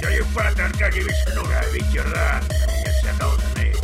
Да Ефат Аркадьевич Шнура, ветеран. Мне все должны.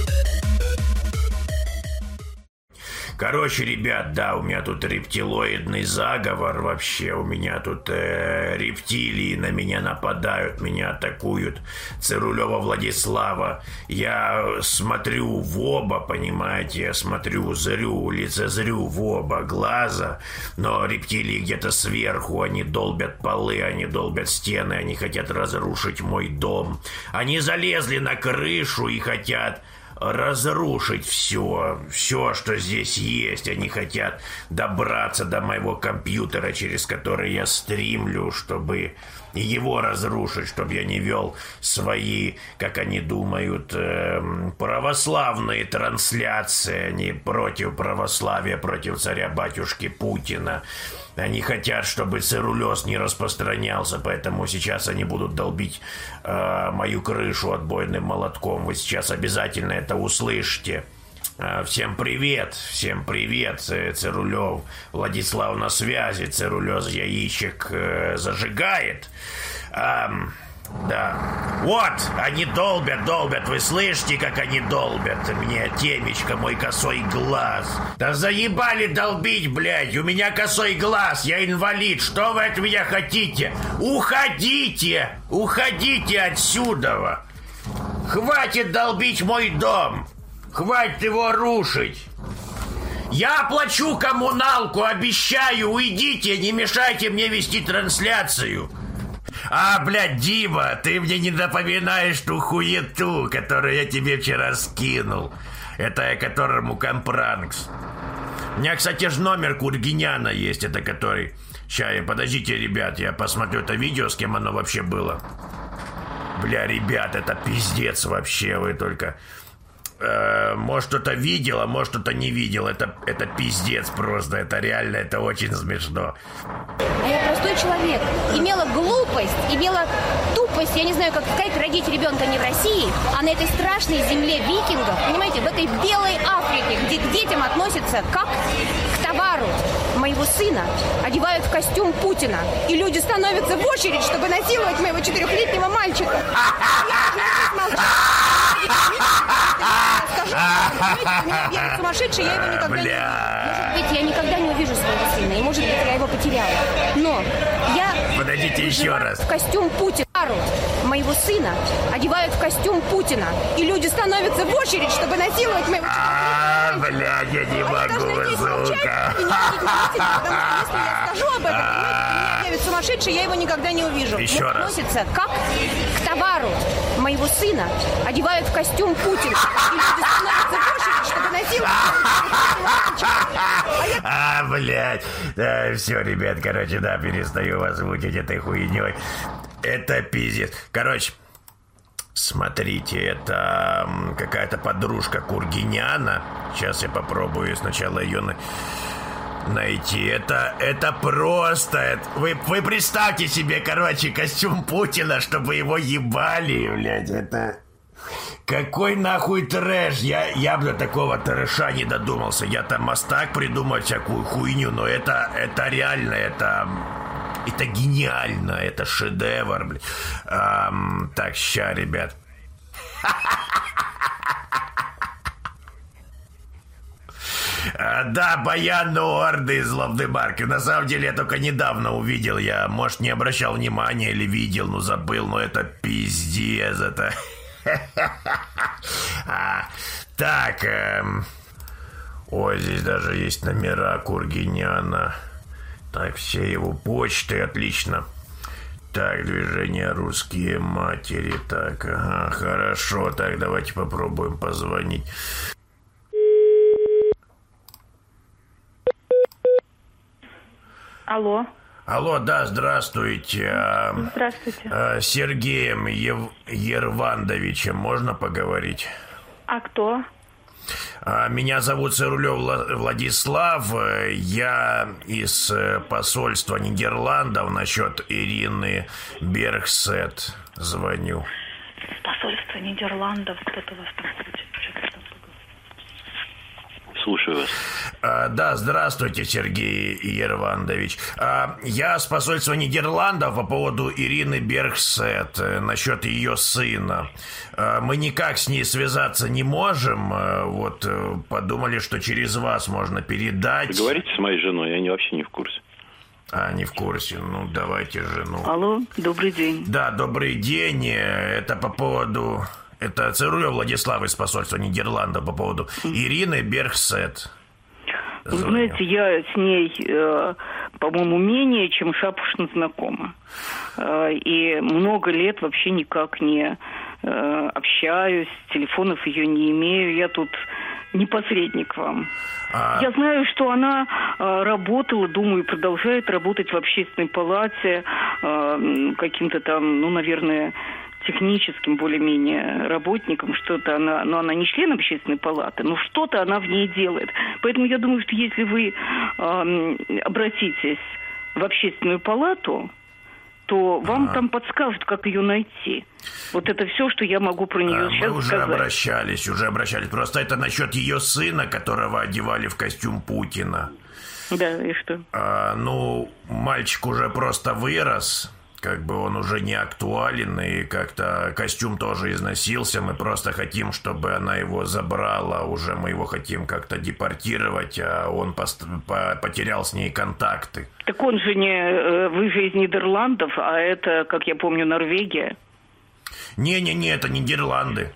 Короче, ребят, да, у меня тут рептилоидный заговор вообще. У меня тут рептилии на меня нападают, меня атакуют. Цирулева Владислава. Я смотрю в оба, понимаете, я смотрю, зрю, лицезрю в оба глаза. Но рептилии где-то сверху, они долбят полы, они долбят стены, они хотят разрушить мой дом. Они залезли на крышу и хотят разрушить все, что здесь есть. Они хотят добраться до моего компьютера, через который я стримлю, чтобы его разрушить, чтобы я не вел свои, как они думают, православные трансляции. Они против православия, против царя-батюшки Путина. Они хотят, чтобы цирулез не распространялся, поэтому сейчас они будут долбить мою крышу отбойным молотком. Вы сейчас обязательно это услышите. Всем привет, Цирулев Владислав на связи, Цирулез яичек зажигает. Да. Вот, они долбят, вы слышите, как они долбят? Мне темечко, мой косой глаз. Да заебали долбить, блядь, у меня косой глаз, я инвалид, что вы от меня хотите? Уходите отсюда. Хватит долбить мой дом, хватит его рушить. Я оплачу коммуналку, обещаю, уйдите, не мешайте мне вести трансляцию. Блядь, Дима, ты мне не напоминаешь ту хуету, которую я тебе вчера скинул. Это я которому Компранкс. У меня, кстати, же номер Кургиняна есть, это который... Ща, подождите, ребят, я посмотрю это видео, с кем оно вообще было. Бля, ребят, это пиздец вообще, вы только... Может, кто-то видел, а может, кто-то не видел. Это пиздец просто, это реально, это очень смешно. А я простой человек, имела глупость, имела тупость, я не знаю, как родить ребенка не в России, а на этой страшной земле викингов, понимаете, в этой белой Африке, где к детям относятся как к товару. Моего сына одевают в костюм Путина, и люди становятся в очередь, чтобы насиловать моего 4-летнего мальчика. Я сумасшедший, я его никогда не... Может быть, я никогда не увижу своего сына, и может быть, я его потеряла. Но я... Подождите еще раз. В костюм Путина. Моего сына одевают в костюм Путина, и люди становятся в очередь, чтобы насиловать моего... Блядь, я не могу, сука. Если я скажу об этом, я ведь сумасшедший, я его никогда не увижу. Еще раз. Относится как к товару. Моего сына одевают в костюм Путина, и люди становятся в очередь, чтобы насиловать. Блядь. Да, все, ребят, короче, да, перестаю вас мучить этой хуйней. Это пиздец. Короче, смотрите, это какая-то подружка Кургиняна. Сейчас я попробую сначала ее найти. Это просто... Вы представьте себе, короче, костюм Путина, чтобы его ебали, блядь, это... Какой нахуй трэш? Я бы до такого трэша не додумался. Я там мастак придумать всякую хуйню, но это реально, это гениально, это шедевр, блядь. Так, ща, ребят. Да, Баян Орды из Лавдемарки. На самом деле, я только недавно увидел. Я, может, не обращал внимания или видел, но забыл. Но это пиздец, это... Так, ой, здесь даже есть номера Кургиняна. Так, все его почты, отлично. Так, движение «Русские матери». Так, ага, хорошо. Так, давайте попробуем позвонить. Алло. Алло, да, здравствуйте. Здравствуйте. С Сергеем Ервандовичем можно поговорить? А кто? Меня зовут Цирулев Владислав. Я из посольства Нидерландов насчет Ирины Бергсет звоню. Посольство Нидерландов? Кто-то вас там хочет? слушаю вас. Да, здравствуйте, Сергей Ервандович. Я с посольства Нидерландов по поводу Ирины Бергсет, насчет ее сына. Мы никак с ней связаться не можем. Вот подумали, что через вас можно передать. Вы говорите с моей женой, я вообще не в курсе. Не в курсе. Ну, давайте жену. Алло, добрый день. Да, добрый день. Это по поводу... Это Цирулев Владислав из посольства Нидерландов по поводу Ирины Бергсет. Вы знаете, я с ней, по-моему, менее чем шапошно знакома. И много лет вообще никак не общаюсь, телефонов ее не имею. Я тут не посредник вам. Я знаю, что она работала, думаю, продолжает работать в общественной палате каким-то там, ну, наверное, техническим более-менее работником, что-то она, но она не член общественной палаты, но что-то она в ней делает. Поэтому я думаю, что если вы обратитесь в общественную палату, то вам там подскажут, как ее найти. Вот это все, что я могу про нее сейчас сказать. Мы уже обращались. Просто это насчет ее сына, которого одевали в костюм Путина. Да, и что? Ну, мальчик уже просто вырос. Как бы он уже не актуален, и как-то костюм тоже износился. Мы просто хотим, чтобы она его забрала. Уже мы его хотим как-то депортировать, а он потерял с ней контакты. Так он же не... Вы же из Нидерландов, а это, как я помню, Норвегия. Не-не-не, это Нидерланды.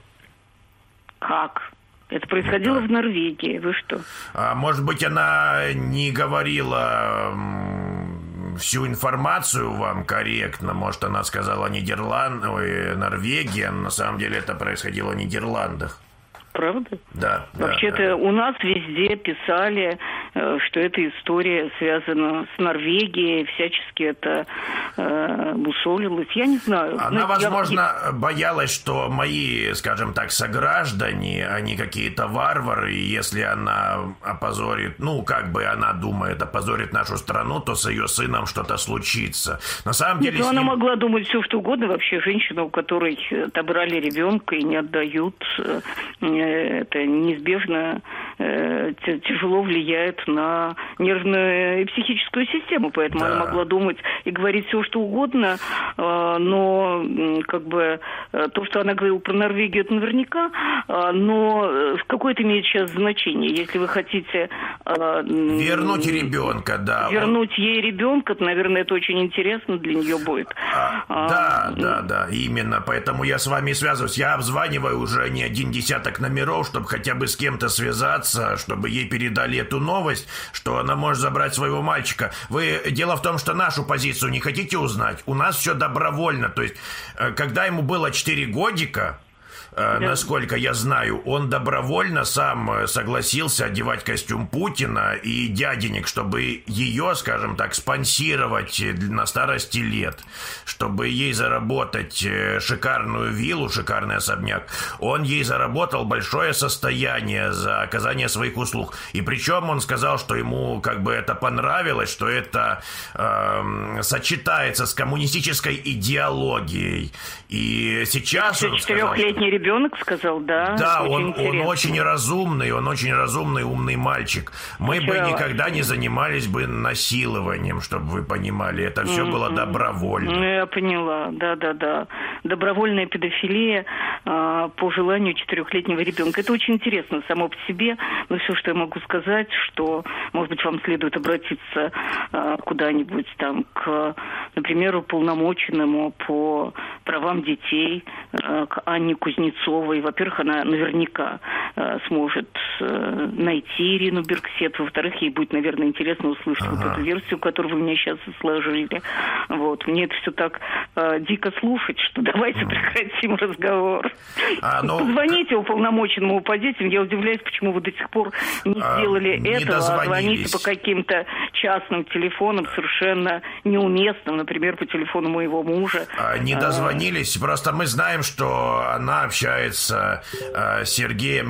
Как? Это происходило в Норвегии. Вы что? Может быть, она не говорила... всю информацию вам корректно. Может, она сказала Норвегия, но на самом деле это происходило в Нидерландах. Правда? Да. Вообще-то у нас везде писали, что эта история связана с Норвегией, всячески это мусолилось. Я не знаю. Она, возможно, боялась, что мои, скажем так, сограждане, они какие-то варвары, и если она опозорит, ну, как бы она думает, опозорит нашу страну, то с ее сыном что-то случится. На самом деле... Нет, она могла думать все, что угодно. Вообще, женщина, у которой отобрали ребенка и не отдают... это неизбежно тяжело влияет на нервную и психическую систему, поэтому она могла думать и говорить все, что угодно, но как бы то, что она говорила про Норвегию, это наверняка, но какое-то имеет сейчас значение. Если вы хотите... вернуть ребенка, да. Вернуть ей ребенка, то, наверное, это очень интересно для нее будет. Да, именно, поэтому я с вами связываюсь. Я обзваниваю уже не один десяток номеров, чтобы хотя бы с кем-то связаться, чтобы ей передали эту новость, что она может забрать своего мальчика. Дело в том, что нашу позицию не хотите узнать? У нас все добровольно. То есть, когда ему было 4 годика, насколько я знаю, он добровольно сам согласился одевать костюм Путина и дяденек, чтобы ее, скажем так, спонсировать на старости лет, чтобы ей заработать шикарную виллу, шикарный особняк. Он ей заработал большое состояние за оказание своих услуг. И причем он сказал, что ему как бы это понравилось, что это сочетается с коммунистической идеологией. И сейчас он сказал, 4-летний ребенок сказал, да? Да, он очень разумный, умный мальчик. Мы бы никогда не занимались бы насилованием, чтобы вы понимали. Это все было добровольно. Ну, я поняла, да. Добровольная педофилия по желанию 4-летнего ребенка. Это очень интересно само по себе. Но все, что я могу сказать, что, может быть, вам следует обратиться куда-нибудь там к, например, уполномоченному по правам детей, к Анне Кузнецовой. Во-первых, она наверняка сможет найти Ирину Бергсет. Во-вторых, ей будет, наверное, интересно услышать вот эту версию, которую вы мне сейчас сложили. Вот. Мне это все так дико слушать, что давайте прекратим разговор. Позвоните уполномоченному по детям. Я удивляюсь, почему вы до сих пор не сделали этого, а звоните по каким-то частным телефонам, совершенно неуместным, например, по телефону моего мужа. Не дозвонились. Просто мы знаем, что она общается с Сергеем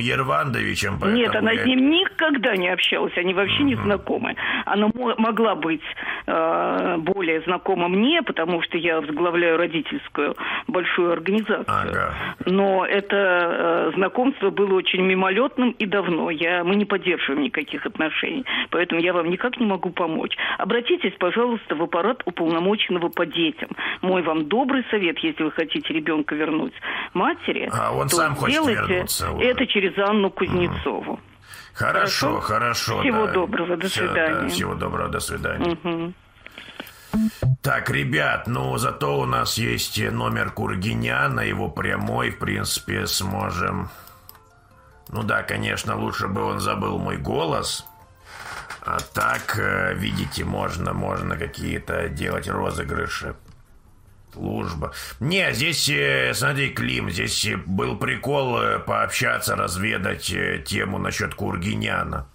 Ервандовичем. Нет, она с ним никогда не общалась. Они вообще не знакомы. Она могла быть более знакома мне, потому что я возглавляю родительскую большую организацию. Ага. Но это знакомство было очень мимолетным и давно. Мы не поддерживаем никаких отношений, поэтому я вам никак не могу помочь. Обратитесь, пожалуйста, в аппарат уполномоченного по детям. Мой вам добрый совет, если вы хотите ребенка вернуть матери, он то сам хочет сделайте вернуться уже. это через Анну Кузнецову. Хорошо. Всего доброго, до свидания. Да, всего доброго, до свидания. Угу. Так, ребят, зато у нас есть номер Кургиняна, его прямой, в принципе, сможем... да, конечно, лучше бы он забыл мой голос. А так, видите, можно какие-то делать розыгрыши. Служба. Не, здесь, смотри, Клим, здесь был прикол пообщаться, разведать тему насчет Кургиняна.